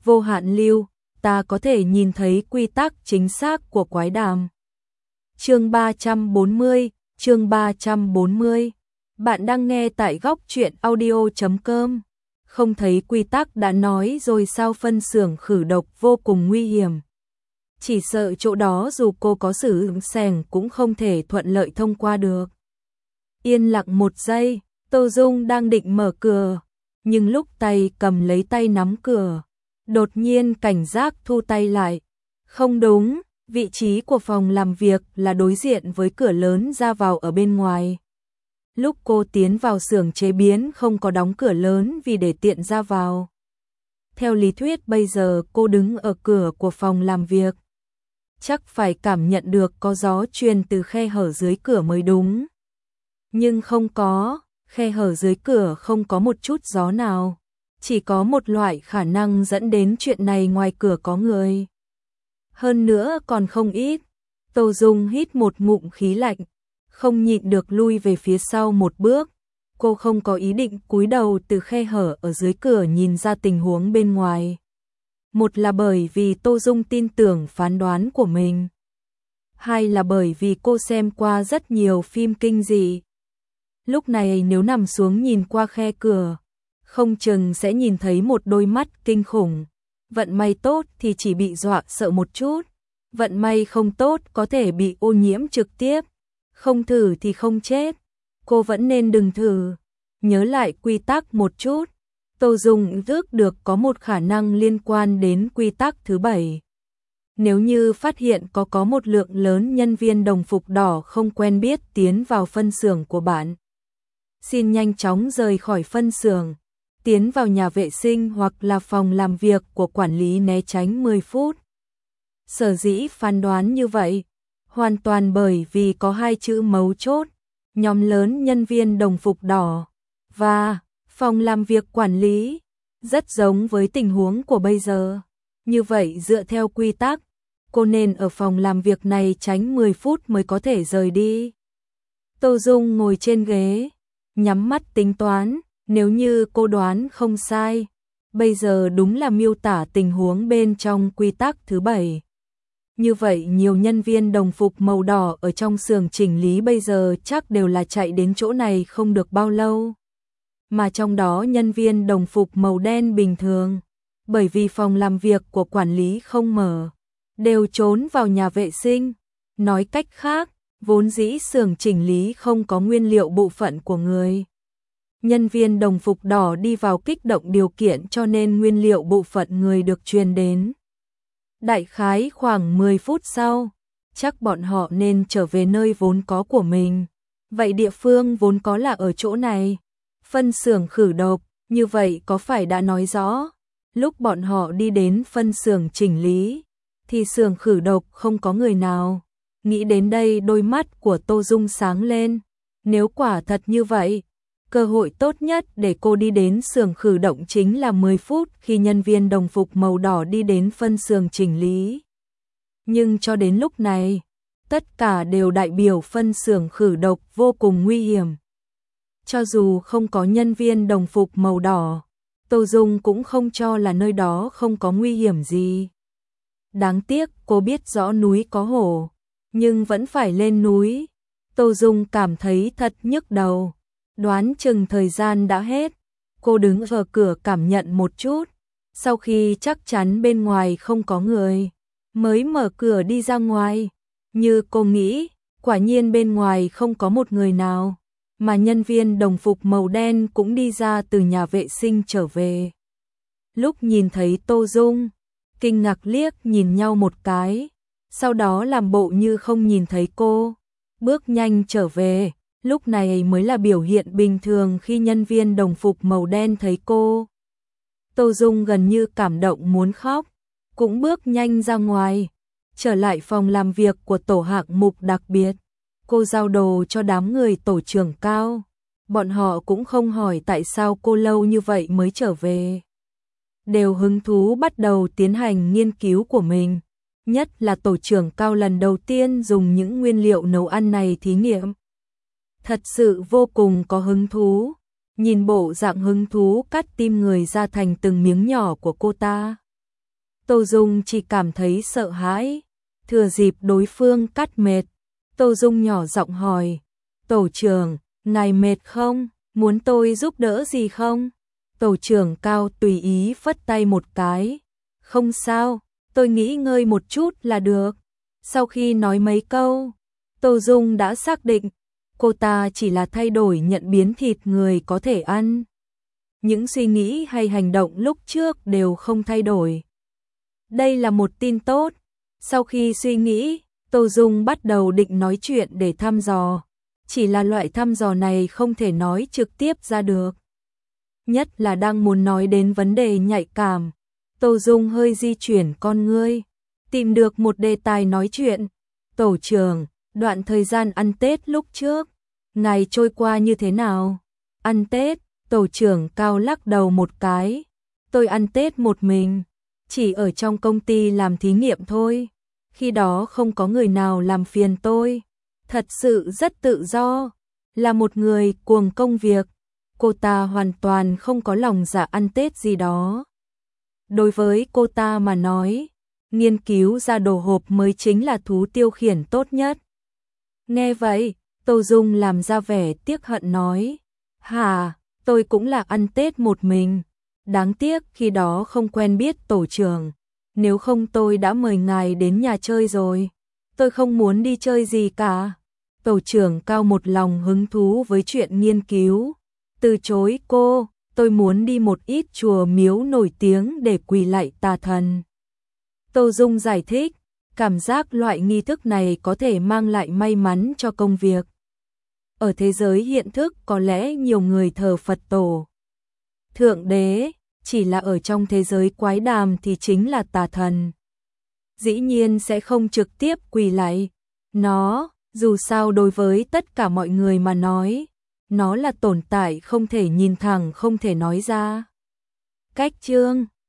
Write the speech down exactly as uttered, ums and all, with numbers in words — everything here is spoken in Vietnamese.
vô hạn lưu, ta có thể nhìn thấy quy tắc chính xác của quái đàm. Chương ba trăm bốn mươi, chương ba trăm bốn mươi. Bạn đang nghe tại góc truyện audio chấm com. Không thấy quy tắc đã nói rồi sao, phân xưởng khử độc vô cùng nguy hiểm. Chỉ sợ chỗ đó dù cô có sử dụng sẻng cũng không thể thuận lợi thông qua được. Yên lặng một giây, Tô Dung đang định mở cửa, nhưng lúc tay cầm lấy tay nắm cửa, đột nhiên cảnh giác thu tay lại. Không đúng, vị trí của phòng làm việc là đối diện với cửa lớn ra vào ở bên ngoài. Lúc cô tiến vào xưởng chế biến không có đóng cửa lớn vì để tiện ra vào. Theo lý thuyết bây giờ cô đứng ở cửa của phòng làm việc, chắc phải cảm nhận được có gió truyền từ khe hở dưới cửa mới đúng. Nhưng không có, khe hở dưới cửa không có một chút gió nào. Chỉ có một loại khả năng dẫn đến chuyện này ngoài cửa có người. Hơn nữa còn không ít. Tô Dung hít một ngụm khí lạnh, không nhịn được lui về phía sau một bước. Cô không có ý định cúi đầu từ khe hở ở dưới cửa nhìn ra tình huống bên ngoài. Một là bởi vì Tô Dung tin tưởng phán đoán của mình. Hai là bởi vì cô xem qua rất nhiều phim kinh dị. Lúc này nếu nằm xuống nhìn qua khe cửa, không chừng sẽ nhìn thấy một đôi mắt kinh khủng. Vận may tốt thì chỉ bị dọa sợ một chút. Vận may không tốt có thể bị ô nhiễm trực tiếp. Không thử thì không chết. Cô vẫn nên đừng thử. Nhớ lại quy tắc một chút. Tô Dung ước được có một khả năng liên quan đến quy tắc thứ bảy. Nếu như phát hiện có có một lượng lớn nhân viên đồng phục đỏ không quen biết tiến vào phân xưởng của bạn, xin nhanh chóng rời khỏi phân xưởng, tiến vào nhà vệ sinh hoặc là phòng làm việc của quản lý né tránh mười phút. Sở dĩ phán đoán như vậy, hoàn toàn bởi vì có hai chữ mấu chốt, nhóm lớn nhân viên đồng phục đỏ và phòng làm việc quản lý, rất giống với tình huống của bây giờ. Như vậy dựa theo quy tắc, cô nên ở phòng làm việc này tránh mười phút mới có thể rời đi. Tô Dung ngồi trên ghế, nhắm mắt tính toán, nếu như cô đoán không sai, bây giờ đúng là miêu tả tình huống bên trong quy tắc thứ bảy. Như vậy nhiều nhân viên đồng phục màu đỏ ở trong xưởng chỉnh lý bây giờ chắc đều là chạy đến chỗ này không được bao lâu. Mà trong đó nhân viên đồng phục màu đen bình thường, bởi vì phòng làm việc của quản lý không mở, đều trốn vào nhà vệ sinh. Nói cách khác, vốn dĩ xưởng chỉnh lý không có nguyên liệu bộ phận của người. Nhân viên đồng phục đỏ đi vào kích động điều kiện cho nên nguyên liệu bộ phận người được truyền đến. Đại khái khoảng mười phút sau, chắc bọn họ nên trở về nơi vốn có của mình. Vậy địa phương vốn có là ở chỗ này. Phân xưởng khử độc, như vậy có phải đã nói rõ, lúc bọn họ đi đến phân xưởng chỉnh lý, thì xưởng khử độc không có người nào. Nghĩ đến đây đôi mắt của Tô Dung sáng lên. Nếu quả thật như vậy, cơ hội tốt nhất để cô đi đến xưởng khử độc chính là mười phút khi nhân viên đồng phục màu đỏ đi đến phân xưởng chỉnh lý. Nhưng cho đến lúc này, tất cả đều đại biểu phân xưởng khử độc vô cùng nguy hiểm. Cho dù không có nhân viên đồng phục màu đỏ, Tô Dung cũng không cho là nơi đó không có nguy hiểm gì. Đáng tiếc cô biết rõ núi có hổ, nhưng vẫn phải lên núi. Tô Dung cảm thấy thật nhức đầu. Đoán chừng thời gian đã hết. Cô đứng ở cửa cảm nhận một chút. Sau khi chắc chắn bên ngoài không có người, mới mở cửa đi ra ngoài. Như cô nghĩ, quả nhiên bên ngoài không có một người nào. Mà nhân viên đồng phục màu đen cũng đi ra từ nhà vệ sinh trở về. Lúc nhìn thấy Tô Dung, kinh ngạc liếc nhìn nhau một cái, sau đó làm bộ như không nhìn thấy cô, bước nhanh trở về. Lúc này mới là biểu hiện bình thường khi nhân viên đồng phục màu đen thấy cô. Tô Dung gần như cảm động muốn khóc, cũng bước nhanh ra ngoài, trở lại phòng làm việc của tổ hạng mục đặc biệt. Cô giao đồ cho đám người tổ trưởng cao. Bọn họ cũng không hỏi tại sao cô lâu như vậy mới trở về. Đều hứng thú bắt đầu tiến hành nghiên cứu của mình. Nhất là tổ trưởng cao lần đầu tiên dùng những nguyên liệu nấu ăn này thí nghiệm. Thật sự vô cùng có hứng thú. Nhìn bộ dạng hứng thú cắt tim người ra thành từng miếng nhỏ của cô ta. Tô Dung chỉ cảm thấy sợ hãi. Thừa dịp đối phương cắt mệt, Tô Dung nhỏ giọng hỏi, tổ trưởng, ngài mệt không? Muốn tôi giúp đỡ gì không? Tổ trưởng Cao tùy ý phất tay một cái. Không sao, tôi nghỉ ngơi một chút là được. Sau khi nói mấy câu, Tô Dung đã xác định, cô ta chỉ là thay đổi nhận biến thịt người có thể ăn. Những suy nghĩ hay hành động lúc trước đều không thay đổi. Đây là một tin tốt. Sau khi suy nghĩ, Tô Dung bắt đầu định nói chuyện để thăm dò. Chỉ là loại thăm dò này không thể nói trực tiếp ra được. Nhất là đang muốn nói đến vấn đề nhạy cảm. Tô Dung hơi di chuyển con ngươi, tìm được một đề tài nói chuyện. Tổ trưởng, đoạn thời gian ăn Tết lúc trước, ngày trôi qua như thế nào? Ăn Tết, tổ trưởng Cao lắc đầu một cái. Tôi ăn Tết một mình, chỉ ở trong công ty làm thí nghiệm thôi. Khi đó không có người nào làm phiền tôi. Thật sự rất tự do, là một người cuồng công việc. Cô ta hoàn toàn không có lòng dạ ăn Tết gì đó. Đối với cô ta mà nói, nghiên cứu ra đồ hộp mới chính là thú tiêu khiển tốt nhất. Nghe vậy, Tô Dung làm ra vẻ tiếc hận nói, hả, tôi cũng là ăn Tết một mình. Đáng tiếc khi đó không quen biết tổ trưởng. Nếu không tôi đã mời ngài đến nhà chơi rồi. Tôi không muốn đi chơi gì cả. Tổ trưởng Cao một lòng hứng thú với chuyện nghiên cứu. Từ chối cô, tôi muốn đi một ít chùa miếu nổi tiếng để quỳ lạy tà thần. Tô Dung giải thích, cảm giác loại nghi thức này có thể mang lại may mắn cho công việc. Ở thế giới hiện thức có lẽ nhiều người thờ Phật tổ, Thượng Đế, chỉ là ở trong thế giới quái đàm thì chính là tà thần. Dĩ nhiên sẽ không trực tiếp quỳ lạy nó, dù sao đối với tất cả mọi người mà nói, nó là tồn tại không thể nhìn thẳng, không thể nói ra. Cách chương